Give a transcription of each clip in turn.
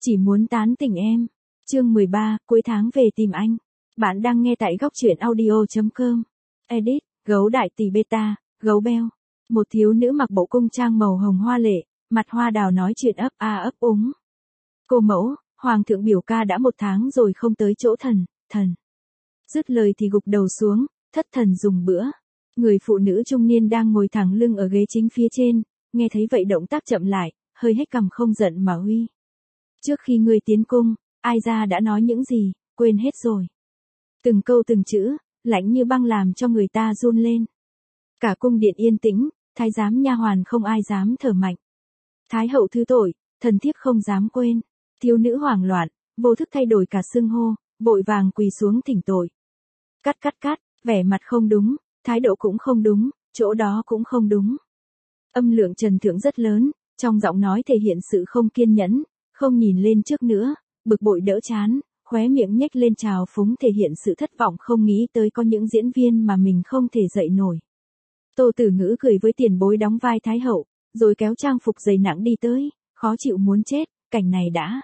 Chỉ muốn tán tỉnh em. Chương 13, cuối tháng về tìm anh. Bạn đang nghe tại góc truyện audio.com. Edit, gấu đại tỷ beta, gấu beo. Một thiếu nữ mặc bộ cung trang màu hồng hoa lệ, mặt hoa đào nói chuyện ấp a ấp úng. Cô mẫu, hoàng thượng biểu ca đã 1 tháng rồi không tới chỗ thần. Dứt lời thì gục đầu xuống, thất thần dùng bữa. Người phụ nữ trung niên đang ngồi thẳng lưng ở ghế chính phía trên, nghe thấy vậy động tác chậm lại, hơi hét cằm không giận mà uy. Trước khi ngươi tiến cung, ai ra đã nói những gì, quên hết rồi. Từng câu từng chữ, lạnh như băng làm cho người ta run lên. Cả cung điện yên tĩnh, thái giám nha hoàn không ai dám thở mạnh. Thái hậu thứ tội, thần thiếp không dám quên. Thiếu nữ hoảng loạn, vô thức thay đổi cả xưng hô, vội vàng quỳ xuống thỉnh tội. Cắt, vẻ mặt không đúng, thái độ cũng không đúng, chỗ đó cũng không đúng. Âm lượng Trần Thượng rất lớn, trong giọng nói thể hiện sự không kiên nhẫn, không nhìn lên trước nữa, bực bội đỡ chán, khóe miệng nhếch lên trào phúng thể hiện sự thất vọng không nghĩ tới có những diễn viên mà mình không thể dậy nổi. Tô Tử Ngữ cười với tiền bối đóng vai thái hậu, rồi kéo trang phục dày nặng đi tới, khó chịu muốn chết, cảnh này đã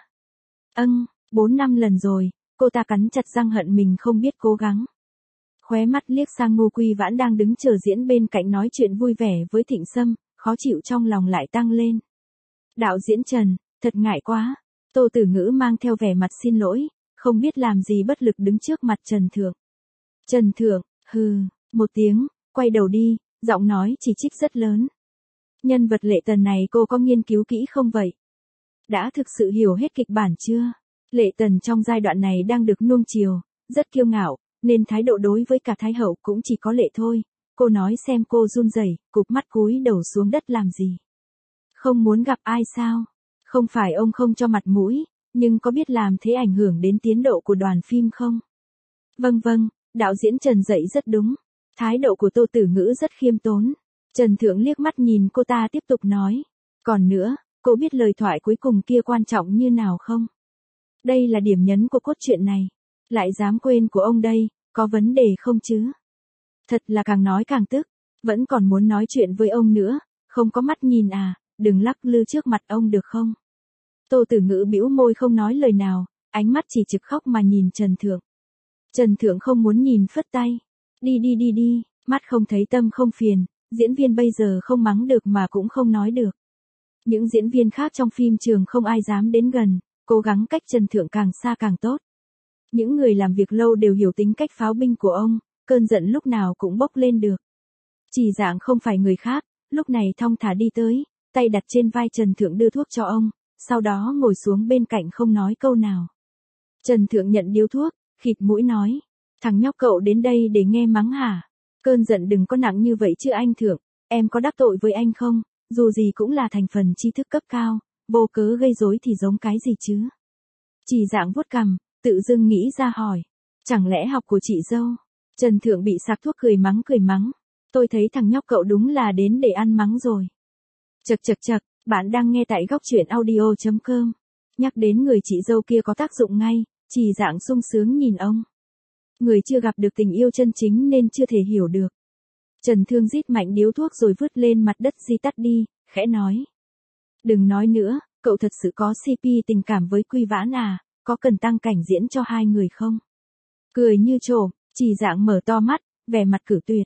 4-5 lần rồi, cô ta cắn chặt răng hận mình không biết cố gắng. Khóe mắt liếc sang Ngô Quy Vãn đang đứng chờ diễn bên cạnh nói chuyện vui vẻ với Thịnh Sâm, khó chịu trong lòng lại tăng lên. Đạo diễn Trần, thật ngại quá. Tô Tử Ngữ mang theo vẻ mặt xin lỗi, không biết làm gì bất lực đứng trước mặt Trần Thượng. Trần Thượng, hừ, một tiếng, quay đầu đi, giọng nói chỉ trích rất lớn. Nhân vật Lệ Tần này cô có nghiên cứu kỹ không vậy? Đã thực sự hiểu hết kịch bản chưa? Lệ Tần trong giai đoạn này đang được nuông chiều, rất kiêu ngạo, nên thái độ đối với cả thái hậu cũng chỉ có lệ thôi. Cô nói xem cô run rẩy, cụp mắt cúi đầu xuống đất làm gì? Không muốn gặp ai sao? Không phải ông không cho mặt mũi, nhưng có biết làm thế ảnh hưởng đến tiến độ của đoàn phim không? Vâng, đạo diễn Trần dạy rất đúng. Thái độ của Tô Tử Ngữ rất khiêm tốn. Trần Thượng liếc mắt nhìn cô ta tiếp tục nói. Còn nữa, cô biết lời thoại cuối cùng kia quan trọng như nào không? Đây là điểm nhấn của cốt truyện này. Lại dám quên của ông đây, có vấn đề không chứ? Thật là càng nói càng tức, vẫn còn muốn nói chuyện với ông nữa, không có mắt nhìn à, đừng lắc lư trước mặt ông được không? Tô Tử Ngữ bĩu môi không nói lời nào, ánh mắt chỉ trực khóc mà nhìn Trần Thượng. Trần Thượng không muốn nhìn phất tay. Đi, mắt không thấy tâm không phiền, diễn viên bây giờ không mắng được mà cũng không nói được. Những diễn viên khác trong phim trường không ai dám đến gần, cố gắng cách Trần Thượng càng xa càng tốt. Những người làm việc lâu đều hiểu tính cách pháo binh của ông, cơn giận lúc nào cũng bốc lên được. Chỉ Dạng không phải người khác, lúc này thong thả đi tới, tay đặt trên vai Trần Thượng đưa thuốc cho ông, sau đó ngồi xuống bên cạnh không nói câu nào. Trần Thượng nhận điếu thuốc, khịt mũi nói, thằng nhóc cậu đến đây để nghe mắng hả? Cơn giận đừng có nặng như vậy chứ anh Thượng, em có đắc tội với anh không? Dù gì cũng là thành phần tri thức cấp cao, vô cớ gây rối thì giống cái gì chứ? Chỉ Dạng vuốt cằm, tự dưng nghĩ ra hỏi, chẳng lẽ học của chị dâu? Trần Thượng bị sặc thuốc cười mắng. Tôi thấy thằng nhóc cậu đúng là đến để ăn mắng rồi. Chậc, bạn đang nghe tại góc truyện audio.com. Nhắc đến người chị dâu kia có tác dụng ngay, Chỉ Dạng sung sướng nhìn ông. Người chưa gặp được tình yêu chân chính nên chưa thể hiểu được. Trần Thương rít mạnh điếu thuốc rồi vứt lên mặt đất di tắt đi, khẽ nói. Đừng nói nữa, cậu thật sự có CP tình cảm với Quy Vãn à, có cần tăng cảnh diễn cho hai người không? Cười như trộm, Chỉ Dạng mở to mắt, vẻ mặt cử tuyệt.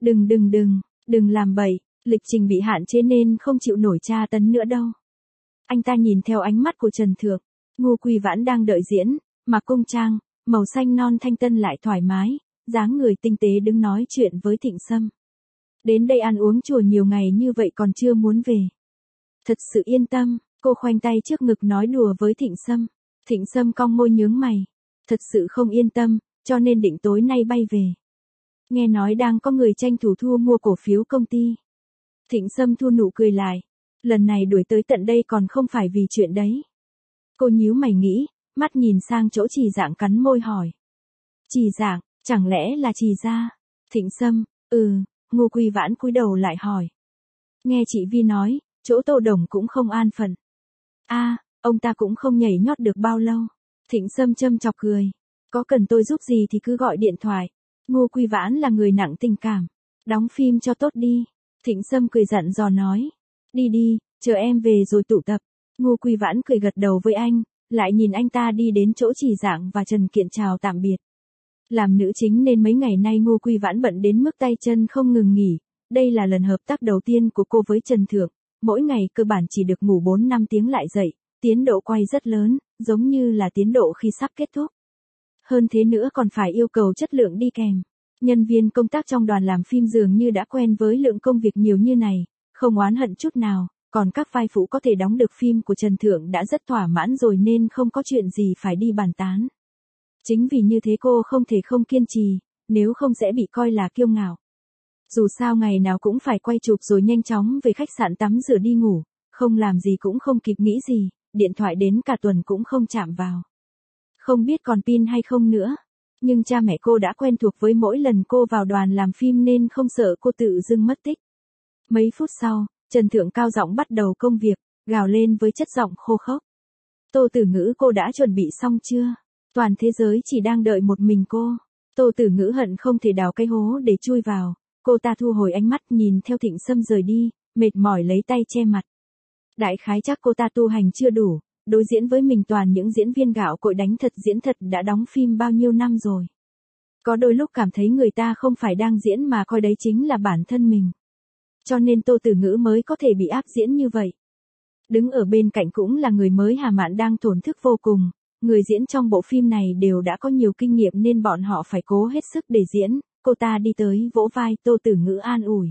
Đừng làm bậy, lịch trình bị hạn chế nên không chịu nổi tra tấn nữa đâu. Anh ta nhìn theo ánh mắt của Trần Thượng, Ngô Quy Vãn đang đợi diễn, mặc cung trang, màu xanh non thanh tân lại thoải mái, dáng người tinh tế đứng nói chuyện với Thịnh Sâm. Đến đây ăn uống chùa nhiều ngày như vậy còn chưa muốn về. Thật sự yên tâm, cô khoanh tay trước ngực nói đùa với Thịnh Sâm. Thịnh Sâm cong môi nhướng mày. Thật sự không yên tâm, cho nên định tối nay bay về. Nghe nói đang có người tranh thủ thu mua cổ phiếu công ty. Thịnh Sâm thu nụ cười lại. Lần này đuổi tới tận đây còn không phải vì chuyện đấy. Cô nhíu mày nghĩ, mắt nhìn sang chỗ Chỉ Dạng cắn môi hỏi. Chỉ Dạng, chẳng lẽ là Chỉ gia? Thịnh Sâm, Ngô Quy Vãn cúi đầu lại hỏi. Nghe chị Vi nói, chỗ Tô Đồng cũng không an phận. Ông ta cũng không nhảy nhót được bao lâu. Thịnh Sâm châm chọc cười. Có cần tôi giúp gì thì cứ gọi điện thoại. Ngô Quy Vãn là người nặng tình cảm. Đóng phim cho tốt đi. Thịnh Sâm cười dặn dò nói. Đi, chờ em về rồi tụ tập. Ngô Quy Vãn cười gật đầu với anh, lại nhìn anh ta đi đến chỗ Chỉ Dạng và Trần Kiện chào tạm biệt. Làm nữ chính nên mấy ngày nay Ngô Quy Vãn bận đến mức tay chân không ngừng nghỉ, đây là lần hợp tác đầu tiên của cô với Trần Thượng, mỗi ngày cơ bản chỉ được ngủ 4-5 tiếng lại dậy, tiến độ quay rất lớn, giống như là tiến độ khi sắp kết thúc. Hơn thế nữa còn phải yêu cầu chất lượng đi kèm. Nhân viên công tác trong đoàn làm phim dường như đã quen với lượng công việc nhiều như này, không oán hận chút nào, còn các vai phụ có thể đóng được phim của Trần Thượng đã rất thỏa mãn rồi nên không có chuyện gì phải đi bàn tán. Chính vì như thế cô không thể không kiên trì, nếu không sẽ bị coi là kiêu ngạo. Dù sao ngày nào cũng phải quay chụp rồi nhanh chóng về khách sạn tắm rửa đi ngủ, không làm gì cũng không kịp nghĩ gì, điện thoại đến cả tuần cũng không chạm vào. Không biết còn pin hay không nữa, nhưng cha mẹ cô đã quen thuộc với mỗi lần cô vào đoàn làm phim nên không sợ cô tự dưng mất tích. Mấy phút sau, Trần Thượng cao giọng bắt đầu công việc, gào lên với chất giọng khô khốc. Tô Tử Ngữ, cô đã chuẩn bị xong chưa? Toàn thế giới chỉ đang đợi một mình cô. Tô Tử Ngữ hận không thể đào cái hố để chui vào, cô ta thu hồi ánh mắt nhìn theo Thịnh Sâm rời đi, mệt mỏi lấy tay che mặt. Đại khái chắc cô ta tu hành chưa đủ, đối diễn với mình toàn những diễn viên gạo cội đánh thật diễn thật đã đóng phim bao nhiêu năm rồi. Có đôi lúc cảm thấy người ta không phải đang diễn mà coi đấy chính là bản thân mình. Cho nên Tô Tử Ngữ mới có thể bị áp diễn như vậy. Đứng ở bên cạnh cũng là người mới Hà Mạn đang thổn thức vô cùng, người diễn trong bộ phim này đều đã có nhiều kinh nghiệm nên bọn họ phải cố hết sức để diễn, cô ta đi tới vỗ vai Tô Tử Ngữ an ủi.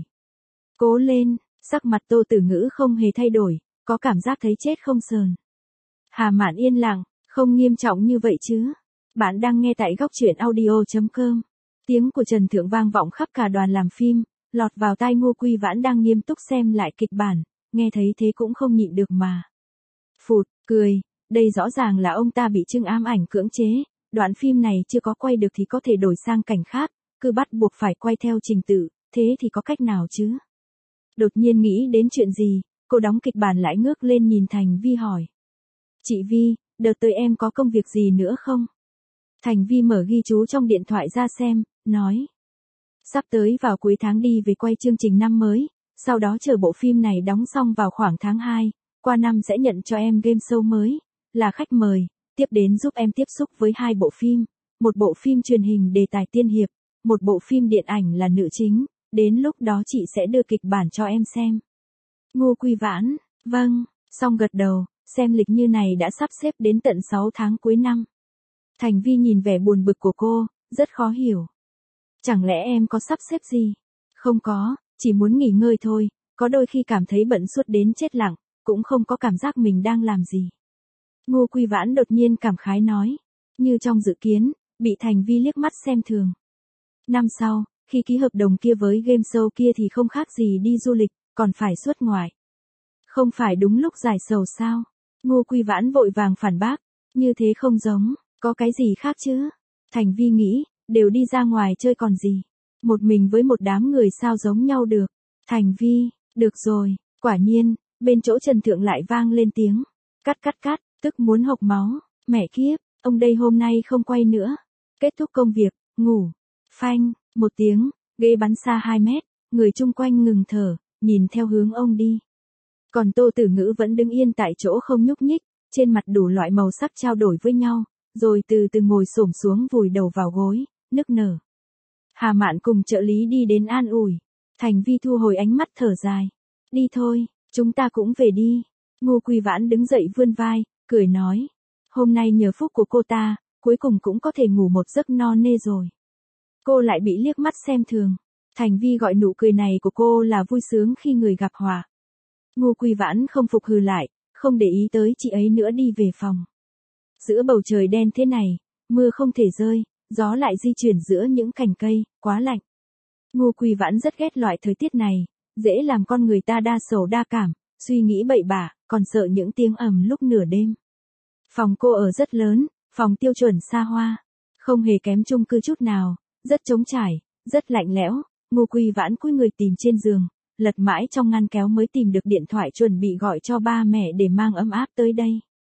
Cố lên, sắc mặt Tô Tử Ngữ không hề thay đổi, có cảm giác thấy chết không sờn. Hà Mạn yên lặng, không nghiêm trọng như vậy chứ. Bạn đang nghe tại góc truyện audio.com. Tiếng của Trần Thượng vang vọng khắp cả đoàn làm phim, lọt vào tai Ngô Quy Vãn đang nghiêm túc xem lại kịch bản, nghe thấy thế cũng không nhịn được mà phụt cười, đây rõ ràng là ông ta bị Trưng ám ảnh cưỡng chế, đoạn phim này chưa có quay được thì có thể đổi sang cảnh khác, cứ bắt buộc phải quay theo trình tự, thế thì có cách nào chứ? Đột nhiên nghĩ đến chuyện gì, cô đóng kịch bản lại ngước lên nhìn Thành Vi hỏi. Chị Vi, đợt tới em có công việc gì nữa không? Thành Vi mở ghi chú trong điện thoại ra xem, nói. Sắp tới vào cuối tháng đi về quay chương trình năm mới, sau đó chờ bộ phim này đóng xong vào khoảng tháng 2, qua năm sẽ nhận cho em game show mới, là khách mời, tiếp đến giúp em tiếp xúc với 2 bộ phim, một bộ phim truyền hình đề tài tiên hiệp, một bộ phim điện ảnh là nữ chính, đến lúc đó chị sẽ đưa kịch bản cho em xem. Ngô Quy Vãn, vâng, xong gật đầu, xem lịch như này đã sắp xếp đến tận 6 tháng cuối năm. Thành Vi nhìn vẻ buồn bực của cô, rất khó hiểu. Chẳng lẽ em có sắp xếp gì? Không có, chỉ muốn nghỉ ngơi thôi, có đôi khi cảm thấy bận suốt đến chết lặng, cũng không có cảm giác mình đang làm gì. Ngô Quy Vãn đột nhiên cảm khái nói, như trong dự kiến, bị Thành Vi liếc mắt xem thường. Năm sau, khi ký hợp đồng kia với game show kia thì không khác gì đi du lịch, còn phải xuất ngoại. Không phải đúng lúc giải sầu sao? Ngô Quy Vãn vội vàng phản bác, như thế không giống, có cái gì khác chứ? Thành Vi nghĩ, đều đi ra ngoài chơi còn gì. Một mình với một đám người sao giống nhau được. Thành Vi, được rồi, quả nhiên, bên chỗ Trần Thượng lại vang lên tiếng. Cắt, tức muốn hộc máu, mẹ kiếp, ông đây hôm nay không quay nữa. Kết thúc công việc, ngủ. Phanh, một tiếng, ghế bắn xa 2 mét, người chung quanh ngừng thở, nhìn theo hướng ông đi. Còn Tô Tử Ngữ vẫn đứng yên tại chỗ không nhúc nhích, trên mặt đủ loại màu sắc trao đổi với nhau, rồi từ từ ngồi xổm xuống vùi đầu vào gối, nức nở. Hà Mạn cùng trợ lý đi đến an ủi. Thành Vi thu hồi ánh mắt thở dài. Đi thôi, chúng ta cũng về đi. Ngô Quy Vãn đứng dậy vươn vai, cười nói. Hôm nay nhờ phúc của cô ta, cuối cùng cũng có thể ngủ một giấc no nê rồi. Cô lại bị liếc mắt xem thường. Thành Vi gọi nụ cười này của cô là vui sướng khi người gặp họa. Ngô Quy Vãn không phục hừ lại, không để ý tới chị ấy nữa đi về phòng. Giữa bầu trời đen thế này, mưa không thể rơi, gió lại di chuyển giữa những cành cây, quá lạnh. Ngô Quy Vãn rất ghét loại thời tiết này, dễ làm con người ta đa sầu đa cảm, suy nghĩ bậy bạ, còn sợ những tiếng ầm lúc nửa đêm. Phòng cô ở rất lớn, phòng tiêu chuẩn xa hoa, không hề kém chung cư chút nào, rất trống trải, rất lạnh lẽo. Ngô Quy Vãn cúi người tìm trên giường, lật mãi trong ngăn kéo mới tìm được điện thoại chuẩn bị gọi cho ba mẹ để mang ấm áp tới đây.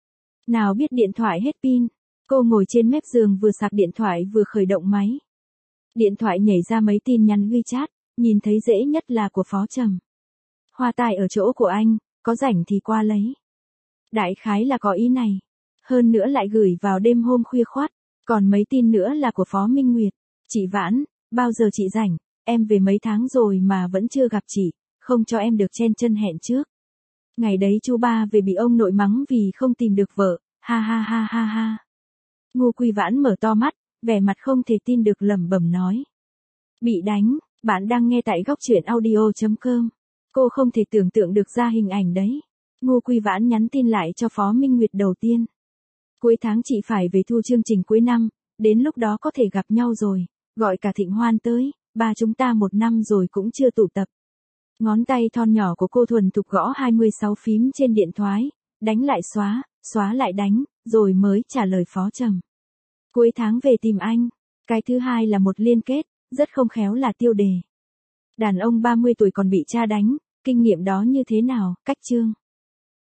Nào biết điện thoại hết pin, cô ngồi trên mép giường vừa sạc điện thoại vừa khởi động máy. Điện thoại nhảy ra mấy tin nhắn WeChat, nhìn thấy dễ nhất là của Phó Trầm. Hoa tai ở chỗ của anh, có rảnh thì qua lấy. Đại khái là có ý này. Hơn nữa lại gửi vào đêm hôm khuya khoắt. Còn mấy tin nữa là của Phó Minh Nguyệt. Chị Vãn, bao giờ chị rảnh, em về mấy tháng rồi mà vẫn chưa gặp chị, không cho em được chen chân hẹn trước. Ngày đấy chú ba về bị ông nội mắng vì không tìm được vợ, ha ha ha ha ha. Ngô Quy Vãn mở to mắt, vẻ mặt không thể tin được lẩm bẩm nói. Bị đánh, bạn đang nghe tại góc truyện audio.com. Cô không thể tưởng tượng được ra hình ảnh đấy. Ngô Quy Vãn nhắn tin lại cho Phó Minh Nguyệt đầu tiên. Cuối tháng chị phải về thu chương trình cuối năm, đến lúc đó có thể gặp nhau rồi, gọi cả Thịnh Hoan tới, ba chúng ta 1 năm rồi cũng chưa tụ tập. Ngón tay thon nhỏ của cô thuần thục gõ 26 phím trên điện thoại, đánh lại xóa, xóa lại đánh, rồi mới trả lời Phó Trầm. Cuối tháng về tìm anh. Cái thứ hai là một liên kết, rất không khéo là tiêu đề. Đàn ông 30 tuổi còn bị cha đánh, kinh nghiệm đó như thế nào, cách chương.